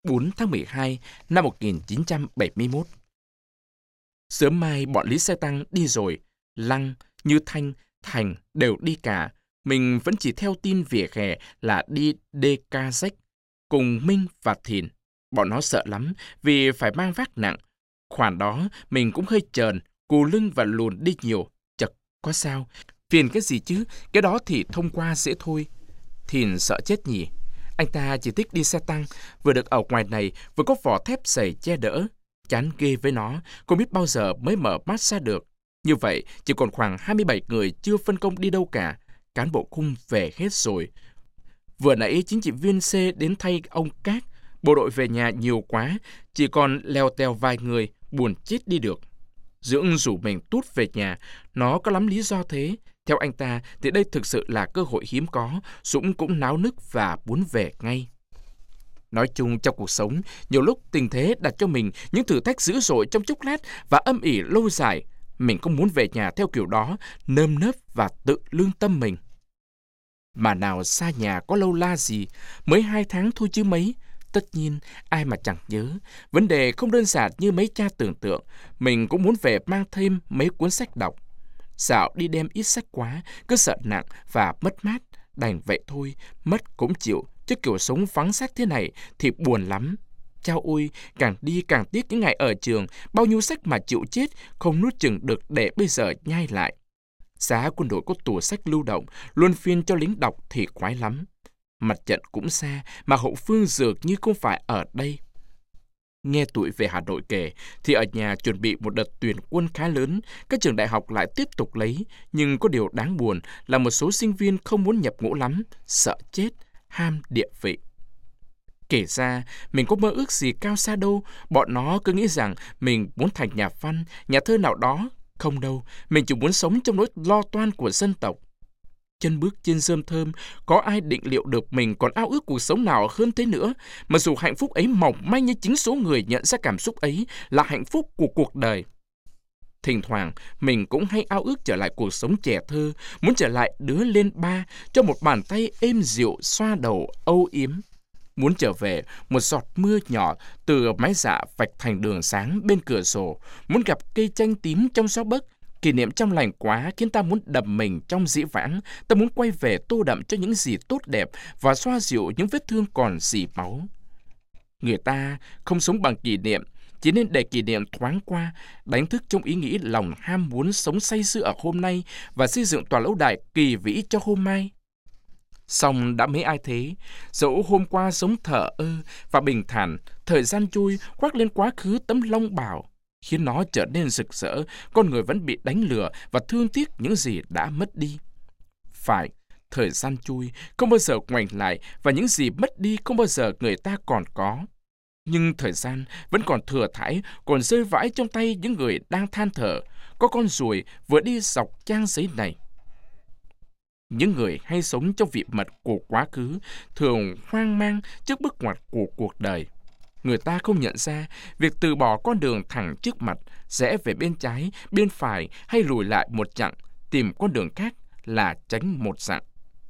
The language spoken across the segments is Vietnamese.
4 tháng 12 năm 1971. Sớm mai bọn Lý Xe Tăng đi rồi, Lăng, Như Thanh, Thành đều đi cả. Mình vẫn chỉ theo tin vỉa hè là đi DKZ cùng Minh và Thìn. Bọn nó sợ lắm vì phải mang vác nặng. Khoản đó mình cũng hơi chờn, cù lưng và lùn đi nhiều. Chật, có sao? Phiền cái gì chứ? Cái đó thì thông qua dễ thôi. Thìn sợ chết nhỉ. Anh ta chỉ thích đi xe tăng, vừa được ở ngoài này vừa có vỏ thép dày che đỡ. Chán ghê với nó, không biết bao giờ mới mở mắt ra được. Như vậy, chỉ còn khoảng 27 người chưa phân công đi đâu cả. Cán bộ khung về hết rồi. Vừa nãy chính trị viên C đến thay ông Cát. Bộ đội về nhà nhiều quá, chỉ còn leo teo vài người, buồn chết đi được. Dưỡng rủ mình tút về nhà, nó có lắm lý do thế. Theo anh ta thì đây thực sự là cơ hội hiếm có, Dũng cũng náo nức và muốn về ngay. Nói chung trong cuộc sống, nhiều lúc tình thế đặt cho mình những thử thách dữ dội trong chốc lát và âm ỉ lâu dài. Mình không muốn về nhà theo kiểu đó, nơm nớp và tự lương tâm mình. Mà nào xa nhà có lâu la gì, mới 2 tháng thôi chứ mấy. Tất nhiên, ai mà chẳng nhớ. Vấn đề không đơn giản như mấy cha tưởng tượng. Mình cũng muốn về mang thêm mấy cuốn sách đọc. Dạo đi đem ít sách quá, cứ sợ nặng và mất mát. Đành vậy thôi, mất cũng chịu. Chứ kiểu sống vắng sách thế này thì buồn lắm. Chao ôi, càng đi càng tiếc những ngày ở trường. Bao nhiêu sách mà chịu chết, không nuốt chừng được để bây giờ nhai lại. Giá quân đội có tủ sách lưu động, luân phiên cho lính đọc thì khoái lắm. Mặt trận cũng xa, mà hậu phương dường như không phải ở đây. Nghe tụi về Hà Nội kể, thì ở nhà chuẩn bị một đợt tuyển quân khá lớn, các trường đại học lại tiếp tục lấy, nhưng có điều đáng buồn là một số sinh viên không muốn nhập ngũ lắm, sợ chết, ham địa vị. Kể ra, mình có mơ ước gì cao xa đâu, bọn nó cứ nghĩ rằng mình muốn thành nhà văn, nhà thơ nào đó. Không đâu, mình chỉ muốn sống trong nỗi lo toan của dân tộc. Chân bước trên rơm thơm, có ai định liệu được mình còn ao ước cuộc sống nào hơn thế nữa, mà dù hạnh phúc ấy mỏng manh như chính số người nhận ra cảm xúc ấy là hạnh phúc của cuộc đời. Thỉnh thoảng, mình cũng hay ao ước trở lại cuộc sống trẻ thơ, muốn trở lại đứa lên ba, cho một bàn tay êm dịu xoa đầu âu yếm. Muốn trở về một giọt mưa nhỏ từ mái dạ vạch thành đường sáng bên cửa sổ, muốn gặp cây chanh tím trong gió bấc. Kỷ niệm trong lành quá khiến ta muốn đập mình trong dĩ vãng, ta muốn quay về tô đậm cho những gì tốt đẹp và xoa dịu những vết thương còn rỉ máu. Người ta không sống bằng kỷ niệm, chỉ nên để kỷ niệm thoáng qua, đánh thức trong ý nghĩ lòng ham muốn sống say sưa ở hôm nay và xây dựng tòa lâu đài kỳ vĩ cho hôm mai. Song đã mấy ai thế, dẫu hôm qua sống thờ ơ và bình thản, thời gian trôi khoác lên quá khứ tấm long bào, khiến nó trở nên rực rỡ, con người vẫn bị đánh lừa và thương tiếc những gì đã mất đi. Phải, thời gian trôi không bao giờ ngoảnh lại và những gì mất đi không bao giờ người ta còn có. Nhưng thời gian vẫn còn thừa thãi, còn rơi vãi trong tay những người đang than thở. Có con ruồi vừa đi dọc trang giấy này. Những người hay sống trong vị mật của quá khứ thường hoang mang trước bước ngoặt của cuộc đời. Người ta không nhận ra việc từ bỏ con đường thẳng trước mặt, rẽ về bên trái, bên phải hay lùi lại một chặng, tìm con đường khác là tránh một dặm.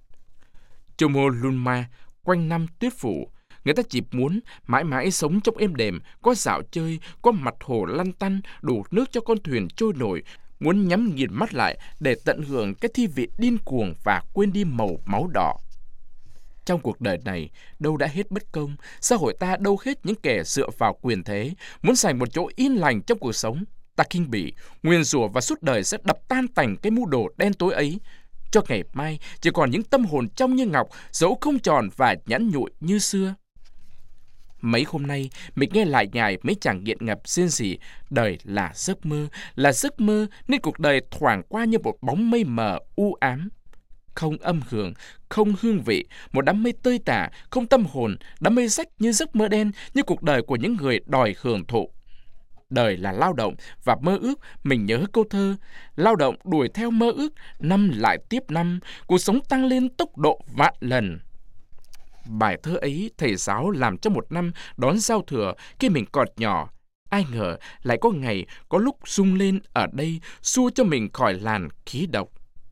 Chomolungma quanh năm tuyết phủ, người ta chỉ muốn mãi mãi sống trong êm đềm, có dạo chơi, có mặt hồ lăn tăn, đủ nước cho con thuyền trôi nổi, muốn nhắm nghiền mắt lại để tận hưởng cái thi vị điên cuồng và quên đi màu máu đỏ. Trong cuộc đời này, đâu đã hết bất công, xã hội ta đâu hết những kẻ dựa vào quyền thế, muốn giành một chỗ yên lành trong cuộc sống. Ta khinh bỉ, nguyền rủa và suốt đời sẽ đập tan tành cái mưu đồ đen tối ấy. Cho ngày mai chỉ còn những tâm hồn trong như ngọc, dẫu không tròn và nhẵn nhụi như xưa. Mấy hôm nay, mình nghe lại nhài mấy chàng nghiện ngập rên rỉ, đời là giấc mơ nên cuộc đời thoảng qua như một bóng mây mờ u ám. Không âm hưởng, không hương vị, một đám mây tơi tả, không tâm hồn, đám mây rách như giấc mơ đen, như cuộc đời của những người đòi hưởng thụ. Đời là lao động và mơ ước, mình nhớ câu thơ, lao động đuổi theo mơ ước, năm lại tiếp năm, cuộc sống tăng lên tốc độ vạn lần. Bài thơ ấy thầy giáo làm cho một năm đón giao thừa khi mình còn nhỏ. Ai ngờ lại có ngày, có lúc rung lên ở đây, xua cho mình khỏi làn khí độc.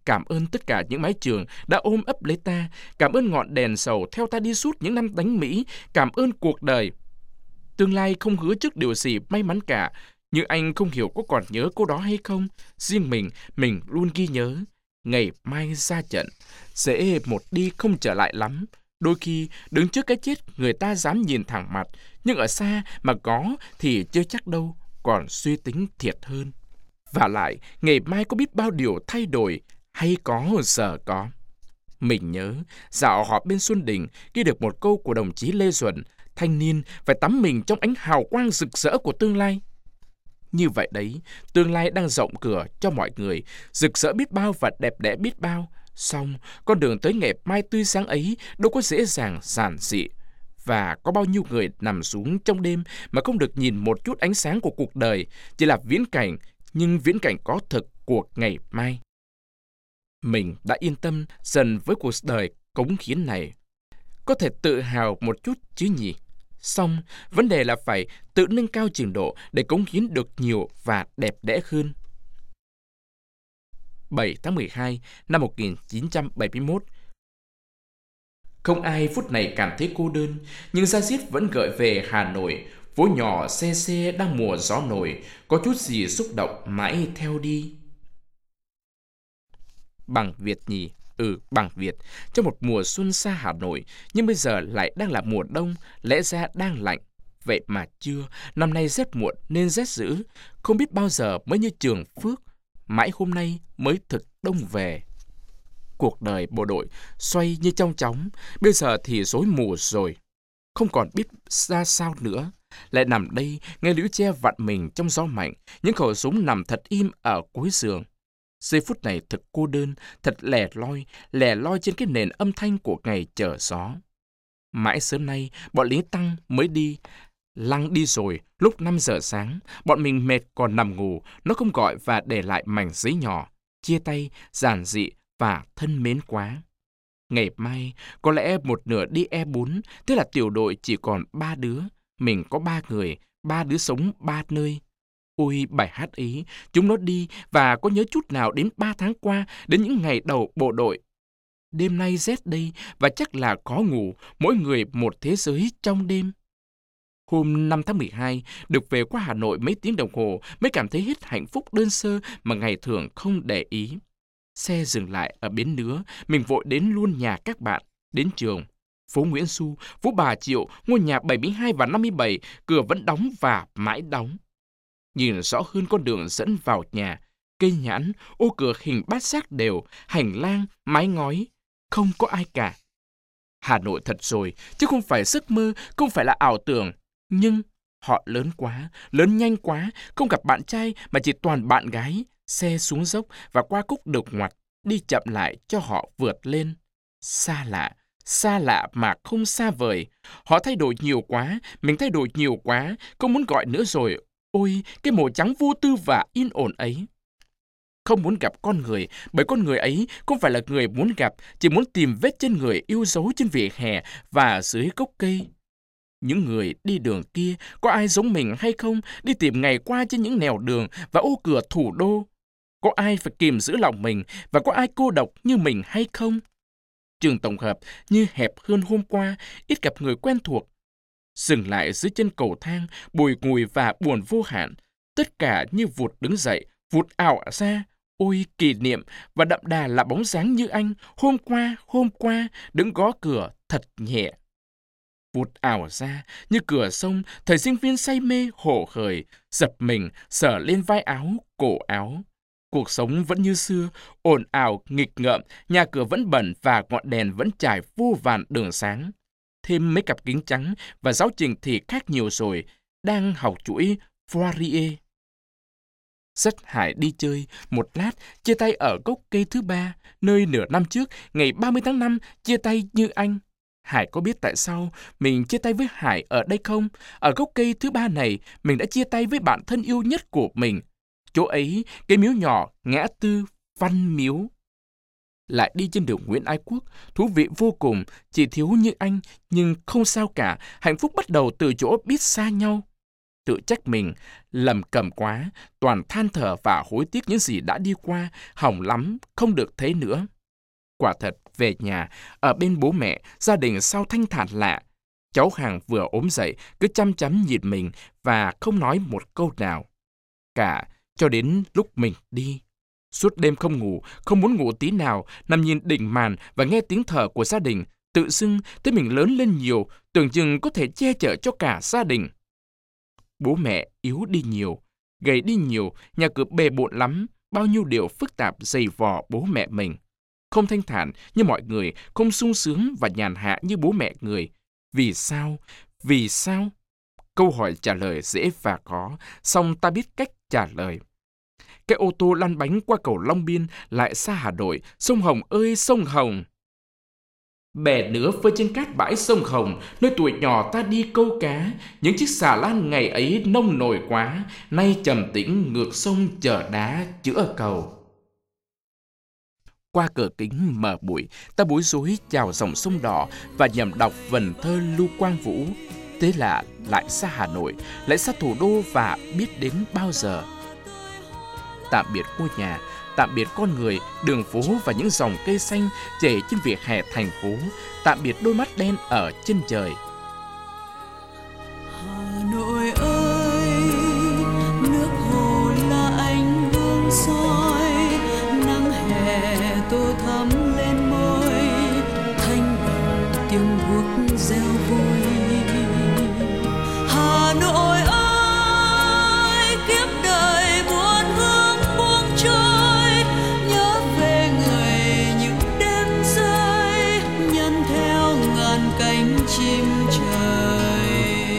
Cảm ơn tất cả những mái trường đã ôm ấp lấy ta. Cảm ơn ngọn đèn sầu theo ta đi suốt những năm đánh Mỹ. Cảm ơn cuộc đời. Tương lai không hứa trước điều gì may mắn cả. Nhưng anh không hiểu có còn nhớ cô đó hay không. Riêng mình luôn ghi nhớ. Ngày mai ra trận, dễ một đi không trở lại lắm. Đôi khi đứng trước cái chết người ta dám nhìn thẳng mặt, nhưng ở xa mà có thì chưa chắc đâu, còn suy tính thiệt hơn. Và lại, ngày mai có biết bao điều thay đổi, hay có giờ có. Mình nhớ, dạo họp bên Xuân Đình ghi được một câu của đồng chí Lê Duẩn: thanh niên phải tắm mình trong ánh hào quang rực rỡ của tương lai. Như vậy đấy, tương lai đang rộng cửa cho mọi người, rực rỡ biết bao và đẹp đẽ biết bao. Song, con đường tới ngày mai tươi sáng ấy đâu có dễ dàng giản dị. Và có bao nhiêu người nằm xuống trong đêm mà không được nhìn một chút ánh sáng của cuộc đời, chỉ là viễn cảnh, nhưng viễn cảnh có thực của ngày mai. Mình đã yên tâm dần với cuộc đời cống hiến này. Có thể tự hào một chút chứ nhỉ? Song, vấn đề là phải tự nâng cao trình độ để cống hiến được nhiều và đẹp đẽ hơn. 7 tháng 12 năm 1971. Không ai phút này cảm thấy cô đơn, nhưng da diết vẫn gợi về Hà Nội, phố nhỏ se se đang mùa gió nổi, có chút gì xúc động mãi theo đi. Bằng Việt nhỉ? Bằng Việt. Trong một mùa xuân xa Hà Nội, nhưng bây giờ lại đang là mùa đông, lẽ ra đang lạnh. Vậy mà chưa, năm nay rét muộn nên rét dữ, không biết bao giờ mới như Trường Phước, mãi hôm nay mới thực đông về. Cuộc đời bộ đội xoay như trong chóng, bây giờ thì rối mù rồi, không còn biết ra sao nữa. Lại nằm đây, nghe lũy tre vặn mình trong gió mạnh, những khẩu súng nằm thật im ở cuối giường. Giây phút này thật cô đơn, thật lẻ loi trên cái nền âm thanh của ngày chở gió. Mãi sớm nay, bọn Lý Tăng mới đi. Lăng đi rồi, lúc 5 giờ sáng, bọn mình mệt còn nằm ngủ, nó không gọi và để lại mảnh giấy nhỏ, chia tay, giản dị và thân mến quá. Ngày mai, có lẽ một nửa đi E4, thế là tiểu đội chỉ còn 3 đứa. Mình có 3 người, 3 đứa sống 3 nơi. Ôi, bài hát ấy, chúng nó đi và có nhớ chút nào đến 3 tháng qua, đến những ngày đầu bộ đội. Đêm nay rét đây và chắc là khó ngủ, mỗi người một thế giới trong đêm. Hôm 5 tháng 12, được về qua Hà Nội mấy tiếng đồng hồ mới cảm thấy hết hạnh phúc đơn sơ mà ngày thường không để ý. Xe dừng lại ở bến Nứa, mình vội đến luôn nhà các bạn, đến trường. Phố Nguyễn Xu, phố Bà Triệu, ngôi nhà 72 và 57, cửa vẫn đóng và mãi đóng. Nhìn rõ hơn con đường dẫn vào nhà, cây nhãn, ô cửa hình bát giác đều, hành lang, mái ngói, không có ai cả. Hà Nội thật rồi, chứ không phải giấc mơ, không phải là ảo tưởng. Nhưng họ lớn quá, lớn nhanh quá, không gặp bạn trai mà chỉ toàn bạn gái. Xe xuống dốc và qua khúc đột ngoặt, đi chậm lại cho họ vượt lên. Xa lạ mà không xa vời. Họ thay đổi nhiều quá, mình thay đổi nhiều quá, không muốn gọi nữa rồi. Ôi, cái màu trắng vô tư và yên ổn ấy. Không muốn gặp con người, bởi con người ấy không phải là người muốn gặp, chỉ muốn tìm vết chân người yêu dấu trên vỉa hè và dưới gốc cây. Những người đi đường kia, có ai giống mình hay không, đi tìm ngày qua trên những nẻo đường và ô cửa thủ đô? Có ai phải kìm giữ lòng mình và có ai cô độc như mình hay không? Trường tổng hợp như hẹp hơn hôm qua, ít gặp người quen thuộc. Dừng lại dưới chân cầu thang, bùi ngùi và buồn vô hạn. Tất cả như vụt đứng dậy, vụt ảo ra. Ôi kỷ niệm và đậm đà là bóng dáng như anh, hôm qua, đứng gõ cửa thật nhẹ. Vụt ảo ra như cửa sông, thời sinh viên say mê hổ hởi, giật mình, sờ lên vai áo, cổ áo. Cuộc sống vẫn như xưa, ồn ào, nghịch ngợm, nhà cửa vẫn bẩn và ngọn đèn vẫn trải vô vàn đường sáng. Thêm mấy cặp kính trắng và giáo trình thì khác nhiều rồi, đang học chuỗi Fourier. Dắt Hải đi chơi, một lát, chia tay ở gốc cây thứ 3, nơi nửa năm trước, ngày 30 tháng 5, chia tay như anh. Hải có biết tại sao mình chia tay với Hải ở đây không? Ở gốc cây thứ 3 này, mình đã chia tay với bạn thân yêu nhất của mình. Chỗ ấy, cái miếu nhỏ, ngã tư, Văn Miếu. Lại đi trên đường Nguyễn Ái Quốc, thú vị vô cùng, chỉ thiếu như anh, nhưng không sao cả, hạnh phúc bắt đầu từ chỗ biết xa nhau. tự trách mình, lầm cầm quá, toàn than thở và hối tiếc những gì đã đi qua, hỏng lắm, không được thế nữa. Quả thật, về nhà, ở bên bố mẹ, gia đình sao thanh thản lạ. Cháu hàng vừa ốm dậy, cứ chăm chăm nhìn mình và không nói một câu nào. Cả cho đến lúc mình đi. Suốt đêm không ngủ, không muốn ngủ tí nào, nằm nhìn đỉnh màn và nghe tiếng thở của gia đình. Tự dưng thấy mình lớn lên nhiều, tưởng chừng có thể che chở cho cả gia đình. Bố mẹ yếu đi nhiều, gầy đi nhiều, nhà cửa bề bộn lắm, bao nhiêu điều phức tạp dày vò bố mẹ mình. Không thanh thản như mọi người, không sung sướng và nhàn hạ như bố mẹ người. Vì sao? Vì sao? Câu hỏi trả lời dễ và khó, song ta biết cách trả lời. Cái ô tô lăn bánh qua cầu Long Biên lại xa Hà Nội, sông Hồng ơi sông Hồng. Bè nứa phơi trên cát bãi sông Hồng, nơi tuổi nhỏ ta đi câu cá, những chiếc xà lan ngày ấy nông nổi quá, nay trầm tĩnh ngược sông chở đá chữa cầu. Qua cửa kính mờ bụi, ta bối rối chào dòng sông đỏ và nhầm đọc vần thơ Lưu Quang Vũ. Thế là lại xa Hà Nội, lại xa thủ đô và biết đến bao giờ. Tạm biệt ngôi nhà, tạm biệt con người, đường phố và những dòng cây xanh chảy trên vỉa hè thành phố, tạm biệt đôi mắt đen ở chân trời. Hà Nội ơi, nước hồ là ánh gương soi, nắng hè tô thắm lên môi, thanh đồng tiếng guốc reo vui. Hà Nội ơi, kiếp đời buồn hương buông trôi, nhớ về người những đêm rơi, nhân theo ngàn cánh chim trời.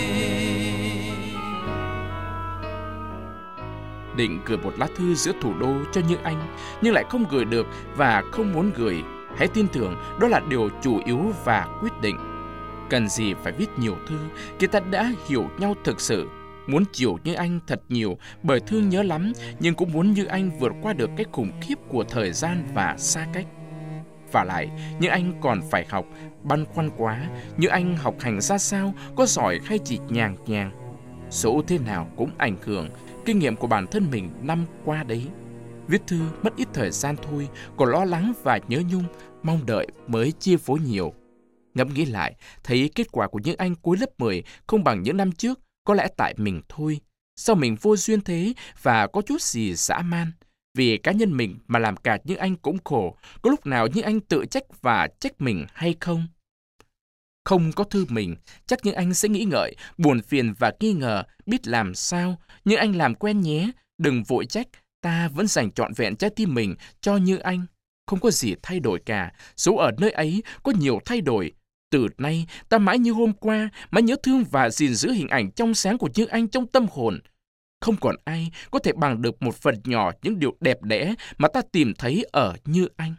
Định gửi một lá thư giữa thủ đô cho Như Anh, nhưng lại không gửi được và không muốn gửi. Hãy tin tưởng đó là điều chủ yếu và quyết định. Cần gì phải viết nhiều thư khi ta đã hiểu nhau thực sự. Muốn chiều Như Anh thật nhiều bởi thương nhớ lắm, nhưng cũng muốn Như Anh vượt qua được cái khủng khiếp của thời gian và xa cách. Và lại, Như Anh còn phải học, băn khoăn quá. Như Anh học hành ra sao, có giỏi hay chỉ nhàng nhàng. Dẫu thế nào cũng ảnh hưởng kinh nghiệm của bản thân mình năm qua đấy. Viết thư mất ít thời gian thôi, còn lo lắng và nhớ nhung, mong đợi mới chia phối nhiều. Ngẫm nghĩ lại, thấy kết quả của những anh cuối lớp 10 không bằng những năm trước, có lẽ tại mình thôi. Sao mình vô duyên thế và có chút gì dã man? Vì cá nhân mình mà làm cả những anh cũng khổ, có lúc nào những anh tự trách và trách mình hay không? Không có thư mình, chắc những anh sẽ nghĩ ngợi, buồn phiền và nghi ngờ, biết làm sao. Như anh làm quen nhé, đừng vội trách, ta vẫn dành trọn vẹn trái tim mình cho Như Anh. Không có gì thay đổi cả, dẫu ở nơi ấy có nhiều thay đổi. Từ nay, ta mãi như hôm qua, mãi nhớ thương và gìn giữ hình ảnh trong sáng của Như Anh trong tâm hồn. Không còn ai có thể bằng được một phần nhỏ những điều đẹp đẽ mà ta tìm thấy ở Như Anh.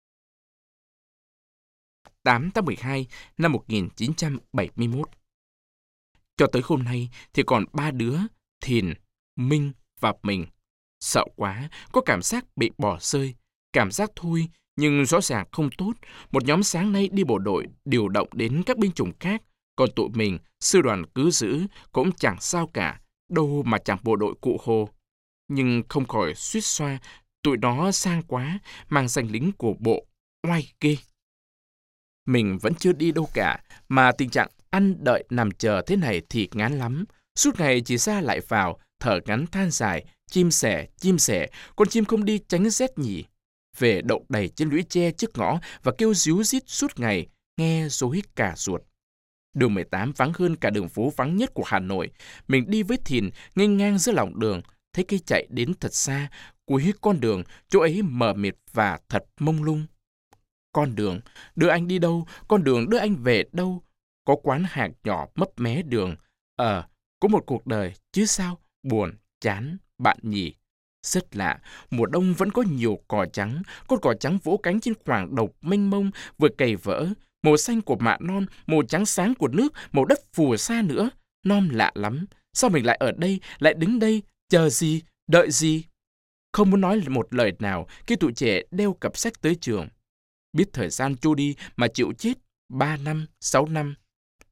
8 tháng 12 năm 1971. Cho tới hôm nay thì còn 3 đứa, Thìn, Minh và mình. Sợ quá, có cảm giác bị bỏ rơi. Cảm giác thôi, nhưng rõ ràng không tốt. Một nhóm sáng nay đi bộ đội điều động đến các binh chủng khác. Còn tụi mình, sư đoàn cứ giữ, cũng chẳng sao cả. Đâu mà chẳng bộ đội Cụ Hồ. Nhưng không khỏi suýt xoa, tụi nó sang quá, mang danh lính của bộ, oai ghê. Mình vẫn chưa đi đâu cả, mà tình trạng ăn đợi nằm chờ thế này thì ngán lắm. Suốt ngày chỉ ra lại vào, thở ngắn than dài, chim sẻ, con chim không đi tránh rét nhỉ. Về đậu đầy trên lũy tre trước ngõ và kêu ríu rít suốt ngày, nghe rối cả ruột. Đường 18 vắng hơn cả đường phố vắng nhất của Hà Nội. Mình đi với Thìn, nghênh ngang giữa lòng đường, thấy cây chạy đến thật xa, cuối con đường, chỗ ấy mờ mịt và thật mông lung. Con đường, đưa anh đi đâu? Con đường đưa anh về đâu? Có quán hàng nhỏ mấp mé đường. Có một cuộc đời, chứ sao? Buồn, chán, bạn nhỉ? Rất lạ, mùa đông vẫn có nhiều cỏ trắng. Con cỏ trắng vỗ cánh trên khoảng độc mênh mông, vừa cày vỡ. Màu xanh của mạ non, màu trắng sáng của nước, màu đất phù sa nữa. Non lạ lắm. Sao mình lại ở đây, lại đứng đây? Chờ gì? Đợi gì? Không muốn nói một lời nào khi tụi trẻ đeo cặp sách tới trường. Biết thời gian trôi đi mà chịu chết 3 năm, 6 năm.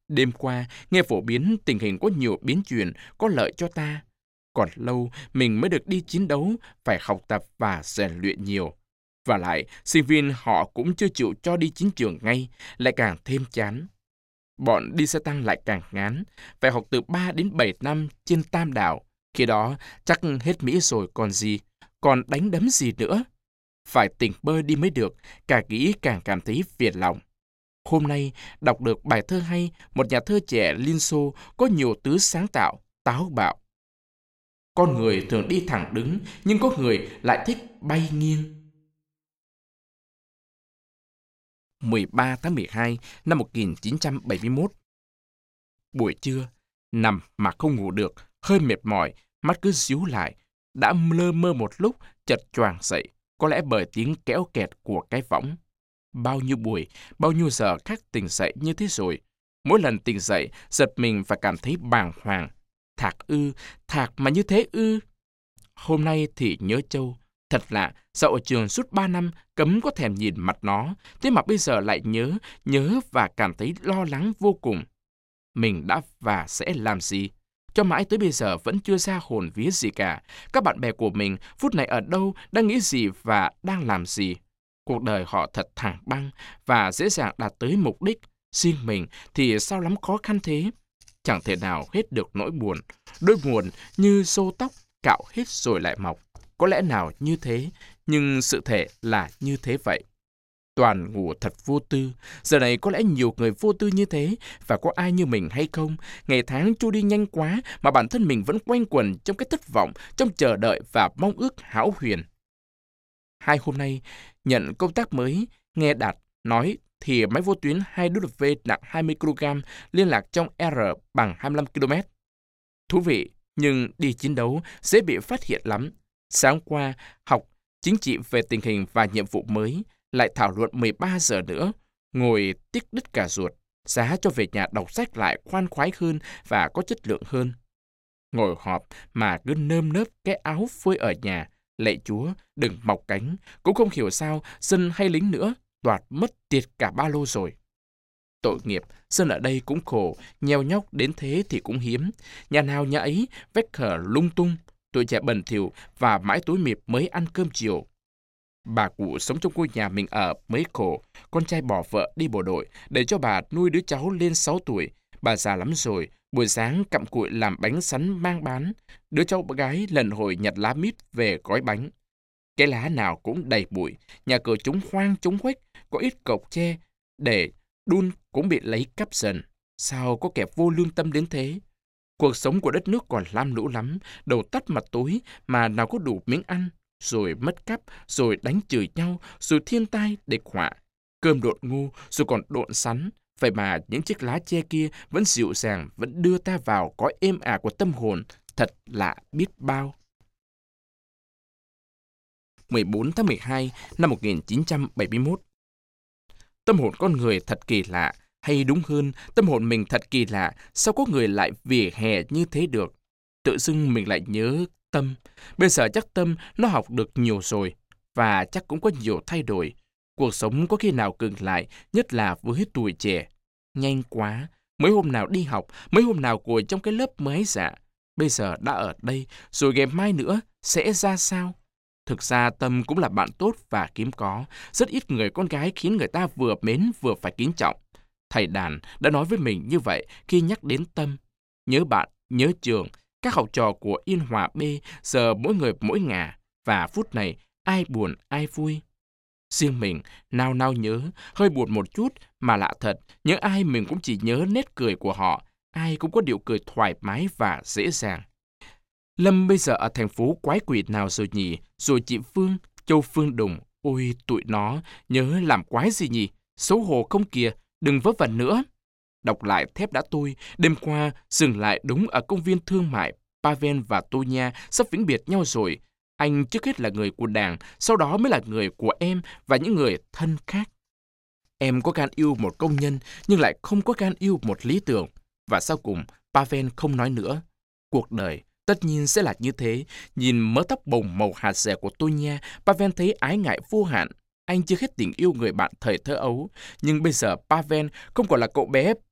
Đêm qua, nghe phổ biến tình hình có nhiều biến chuyển có lợi cho ta. Còn lâu mình mới được đi chiến đấu, phải học tập và rèn luyện nhiều. Và lại, sinh viên họ cũng chưa chịu cho đi chiến trường ngay, lại càng thêm chán. Bọn đi xe tăng lại càng ngán, phải học từ 3 đến 7 năm trên Tam Đảo. Khi đó, chắc hết Mỹ rồi còn gì, còn đánh đấm gì nữa. Phải tỉnh bơ đi mới được, càng nghĩ càng cảm thấy phiền lòng. Hôm nay, đọc được bài thơ hay, một nhà thơ trẻ Liên Xô có nhiều tứ sáng tạo, táo bạo. Con người thường đi thẳng đứng, nhưng có người lại thích bay nghiêng. 13 tháng 12 năm 1971. Buổi trưa, nằm mà không ngủ được, hơi mệt mỏi, mắt cứ díu lại. Đã lơ mơ một lúc, chợt choàng dậy, có lẽ bởi tiếng kéo kẹt của cái võng. Bao nhiêu buổi, bao nhiêu giờ khác tỉnh dậy như thế rồi. Mỗi lần tỉnh dậy, giật mình và cảm thấy bàng hoàng. Thạc mà như thế ư. Hôm nay thì nhớ Châu. Thật lạ, dạo ở trường suốt 3 năm, cấm có thèm nhìn mặt nó, thế mà bây giờ lại nhớ và cảm thấy lo lắng vô cùng. Mình đã và sẽ làm gì? Cho mãi tới bây giờ vẫn chưa ra hồn vía gì cả. Các bạn bè của mình phút này ở đâu, đang nghĩ gì và đang làm gì? Cuộc đời họ thật thẳng băng và dễ dàng đạt tới mục đích. Riêng mình thì sao lắm khó khăn thế? Chẳng thể nào hết được nỗi buồn. Đôi buồn như xô tóc, cạo hết rồi lại mọc. Có lẽ nào như thế, nhưng sự thể là như thế vậy. Toàn ngủ thật vô tư. Giờ này có lẽ nhiều người vô tư như thế, và có ai như mình hay không? Ngày tháng trôi đi nhanh quá, mà bản thân mình vẫn quanh quẩn trong cái thất vọng, trong chờ đợi và mong ước hão huyền. 2 hôm nay, nhận công tác mới, nghe Đạt nói thì máy vô tuyến 2W nặng 20 kg liên lạc trong R bằng 25 km. Thú vị, nhưng đi chiến đấu dễ bị phát hiện lắm. Sáng qua, học chính trị về tình hình và nhiệm vụ mới, lại thảo luận 13 giờ nữa, ngồi tiếc đứt cả ruột, giá cho về nhà đọc sách lại khoan khoái hơn và có chất lượng hơn. Ngồi họp mà cứ nơm nớp cái áo phơi ở nhà, lạy Chúa, đừng mọc cánh, cũng không hiểu sao dân hay lính nữa, đoạt mất tiệt cả ba lô rồi. Tội nghiệp, dân ở đây cũng khổ, nheo nhóc đến thế thì cũng hiếm. Nhà nào nhà ấy, vách hở lung tung, tuổi trẻ bẩn thỉu và mãi tối mịt mới ăn cơm chiều. Bà cụ sống trong ngôi nhà mình ở mới khổ, con trai bỏ vợ đi bộ đội để cho bà nuôi đứa cháu lên 6 tuổi. Bà già lắm rồi, buổi sáng cặm cụi làm bánh sắn mang bán. Đứa cháu gái lần hồi nhặt lá mít về gói bánh. Cái lá nào cũng đầy bụi, nhà cửa chúng hoang chúng huếch, có ít cọc tre để đun cũng bị lấy cắp dần. Sao có kẻ vô lương tâm đến thế? Cuộc sống của đất nước còn lam lũ lắm, đầu tắt mặt tối mà nào có đủ miếng ăn, rồi mất cắp, rồi đánh chửi nhau, rồi thiên tai địch họa. Cơm độn ngu, rồi còn độn sắn. Vậy mà những chiếc lá tre kia vẫn dịu dàng, vẫn đưa ta vào cõi êm ả của tâm hồn, thật lạ biết bao. 14 tháng 12 năm 1971. Tâm hồn con người thật kỳ lạ, hay đúng hơn, tâm hồn mình thật kỳ lạ, sao có người lại vỉa hè như thế được? Tự dưng mình lại nhớ Tâm. Bây giờ chắc Tâm nó học được nhiều rồi, và chắc cũng có nhiều thay đổi. Cuộc sống có khi nào ngừng lại, nhất là với tuổi trẻ. Nhanh quá, mấy hôm nào đi học, mấy hôm nào ngồi trong cái lớp mới dạ. Bây giờ đã ở đây, rồi ngày mai nữa, sẽ ra sao? Thực ra Tâm cũng là bạn tốt và kiếm có. Rất ít người con gái khiến người ta vừa mến vừa phải kính trọng. Thầy Đàn đã nói với mình như vậy khi nhắc đến Tâm. Nhớ bạn, nhớ trường, các học trò của Yên Hòa B giờ mỗi người mỗi ngả. Và phút này ai buồn ai vui. Riêng mình, nào nào nhớ, hơi buồn một chút mà lạ thật. Nhớ ai mình cũng chỉ nhớ nét cười của họ. Ai cũng có điệu cười thoải mái và dễ dàng. Lâm bây giờ ở thành phố quái quỷ nào rồi nhỉ? Rồi chị Phương, Châu Phương Đùng. Ôi, tụi nó, nhớ làm quái gì nhỉ? Xấu hổ không kìa, đừng vớ vẩn nữa. Đọc lại thép đã tôi, đêm qua dừng lại đúng ở công viên thương mại. Pavel và Tonya sắp vĩnh biệt nhau rồi. Anh trước hết là người của Đảng, sau đó mới là người của em và những người thân khác. Em có gan yêu một công nhân, nhưng lại không có gan yêu một lý tưởng. Và sau cùng, Pavel không nói nữa. Cuộc đời tất nhiên sẽ là như thế. Nhìn mớ tóc bồng màu hạt rẻ của Tonya, Pavel thấy ái ngại vô hạn. Anh chưa hết tình yêu người bạn thời thơ ấu. Nhưng bây giờ Pavel không còn là cậu bé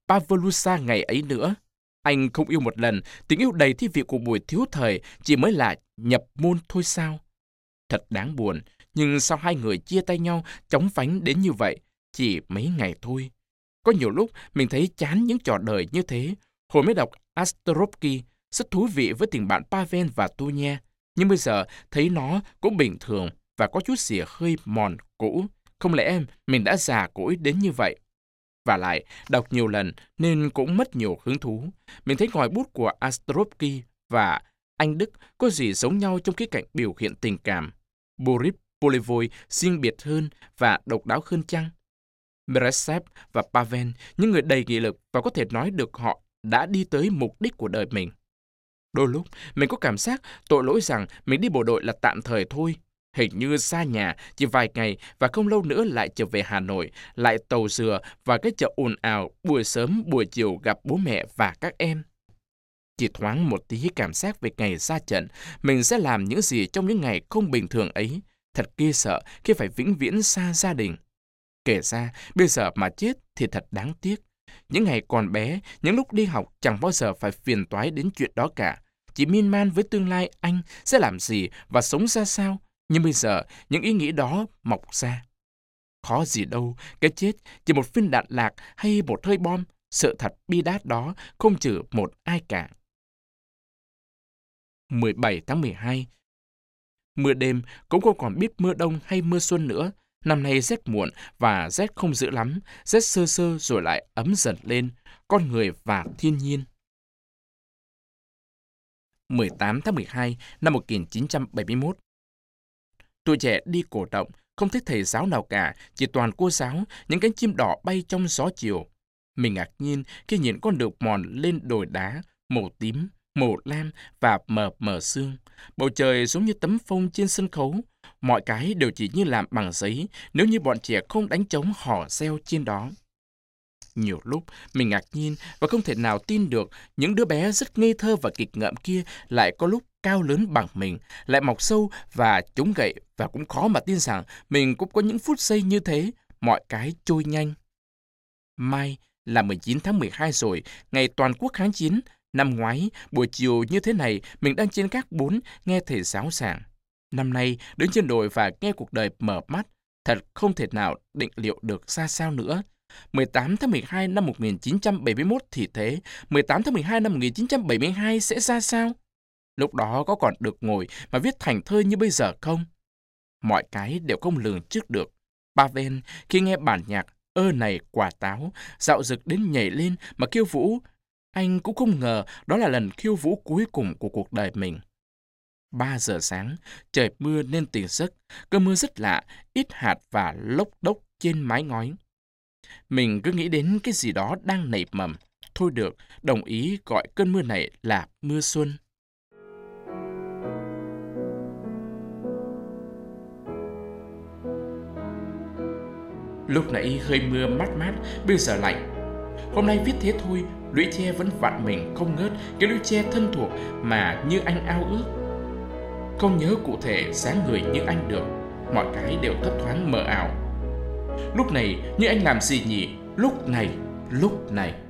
Pavlusa ngày ấy nữa. Anh không yêu một lần, tình yêu đầy thi vị của buổi thiếu thời chỉ mới là nhập môn thôi sao? Thật đáng buồn, nhưng sao hai người chia tay nhau chóng vánh đến như vậy, chỉ mấy ngày thôi. Có nhiều lúc mình thấy chán những trò đời như thế. Hồi mới đọc Astrovsky, rất thú vị với tình bạn Pavel và Tunya, nhưng bây giờ thấy nó cũng bình thường và có chút gì hơi mòn cũ. Không lẽ mình đã già cỗi đến như vậy? Và lại, đọc nhiều lần nên cũng mất nhiều hứng thú. Mình thấy ngòi bút của Astrovsky và anh Đức có gì giống nhau trong khía cạnh biểu hiện tình cảm. Boris Polivoy riêng biệt hơn và độc đáo hơn chăng? Meresev và Pavel, những người đầy nghị lực và có thể nói được họ đã đi tới mục đích của đời mình. Đôi lúc, mình có cảm giác tội lỗi rằng mình đi bộ đội là tạm thời thôi. Hình như xa nhà chỉ vài ngày và không lâu nữa lại trở về Hà Nội, lại tàu dừa và cái chợ ồn ào buổi sớm buổi chiều gặp bố mẹ và các em. Chỉ thoáng một tí cảm giác về ngày ra trận, mình sẽ làm những gì trong những ngày không bình thường ấy. Thật ghê sợ khi phải vĩnh viễn xa gia đình. Kể ra, bây giờ mà chết thì thật đáng tiếc. Những ngày còn bé, những lúc đi học chẳng bao giờ phải phiền toái đến chuyện đó cả. Chỉ miên man với tương lai anh sẽ làm gì và sống ra sao. Nhưng bây giờ, những ý nghĩ đó mọc ra. Khó gì đâu, cái chết chỉ một viên đạn lạc hay một hơi bom. Sự thật bi đát đó không trừ một ai cả. 17 tháng 12. Mưa đêm cũng không còn biết mưa đông hay mưa xuân nữa. Năm nay rét muộn và rét không dữ lắm, rét sơ sơ rồi lại ấm dần lên, con người và thiên nhiên. 18 tháng 12 năm 1971. Tuổi trẻ đi cổ động, không thấy thầy giáo nào cả, chỉ toàn cô giáo, những cánh chim đỏ bay trong gió chiều. Mình ngạc nhiên khi nhìn con đường mòn lên đồi đá, màu tím, màu lam và mờ mờ sương. Bầu trời giống như tấm phông trên sân khấu. Mọi cái đều chỉ như làm bằng giấy nếu như bọn trẻ không đánh trống hò reo trên đó. Nhiều lúc mình ngạc nhiên và không thể nào tin được những đứa bé rất ngây thơ và kịch ngợm kia lại có lúc cao lớn bằng mình, lại mọc sâu và chống gậy, và cũng khó mà tin rằng mình cũng có những phút giây như thế, mọi cái trôi nhanh. Mai là 19 tháng 12 rồi, ngày toàn quốc kháng chiến. Năm ngoái, buổi chiều như thế này, mình đang trên gác 4 nghe thầy giáo giảng. Năm nay, đứng trên đồi và nghe cuộc đời mở mắt, thật không thể nào định liệu được ra sao nữa. 18 tháng 12 năm 1971 thì thế, 18 tháng 12 năm 1972 sẽ ra sao? Lúc đó có còn được ngồi mà viết thành thơ như bây giờ không? Mọi cái đều không lường trước được. Pavel khi nghe bản nhạc Ơ này quả táo, dạo dực đến nhảy lên mà khiêu vũ, anh cũng không ngờ đó là lần khiêu vũ cuối cùng của cuộc đời mình. 3 giờ sáng, trời mưa nên tỉnh giấc, cơn mưa rất lạ, ít hạt và lốc đốc trên mái ngói. Mình cứ nghĩ đến cái gì đó đang nảy mầm. Thôi được, đồng ý gọi cơn mưa này là mưa xuân. Lúc nãy hơi mưa mát mát, bây giờ lạnh. Hôm nay viết thế thôi, lũy tre vẫn vặn mình không ngớt, cái lũy tre thân thuộc mà như anh ao ước. Không nhớ cụ thể dáng người như anh được, mọi cái đều thấp thoáng mờ ảo. Lúc này như anh làm gì nhỉ? Lúc này.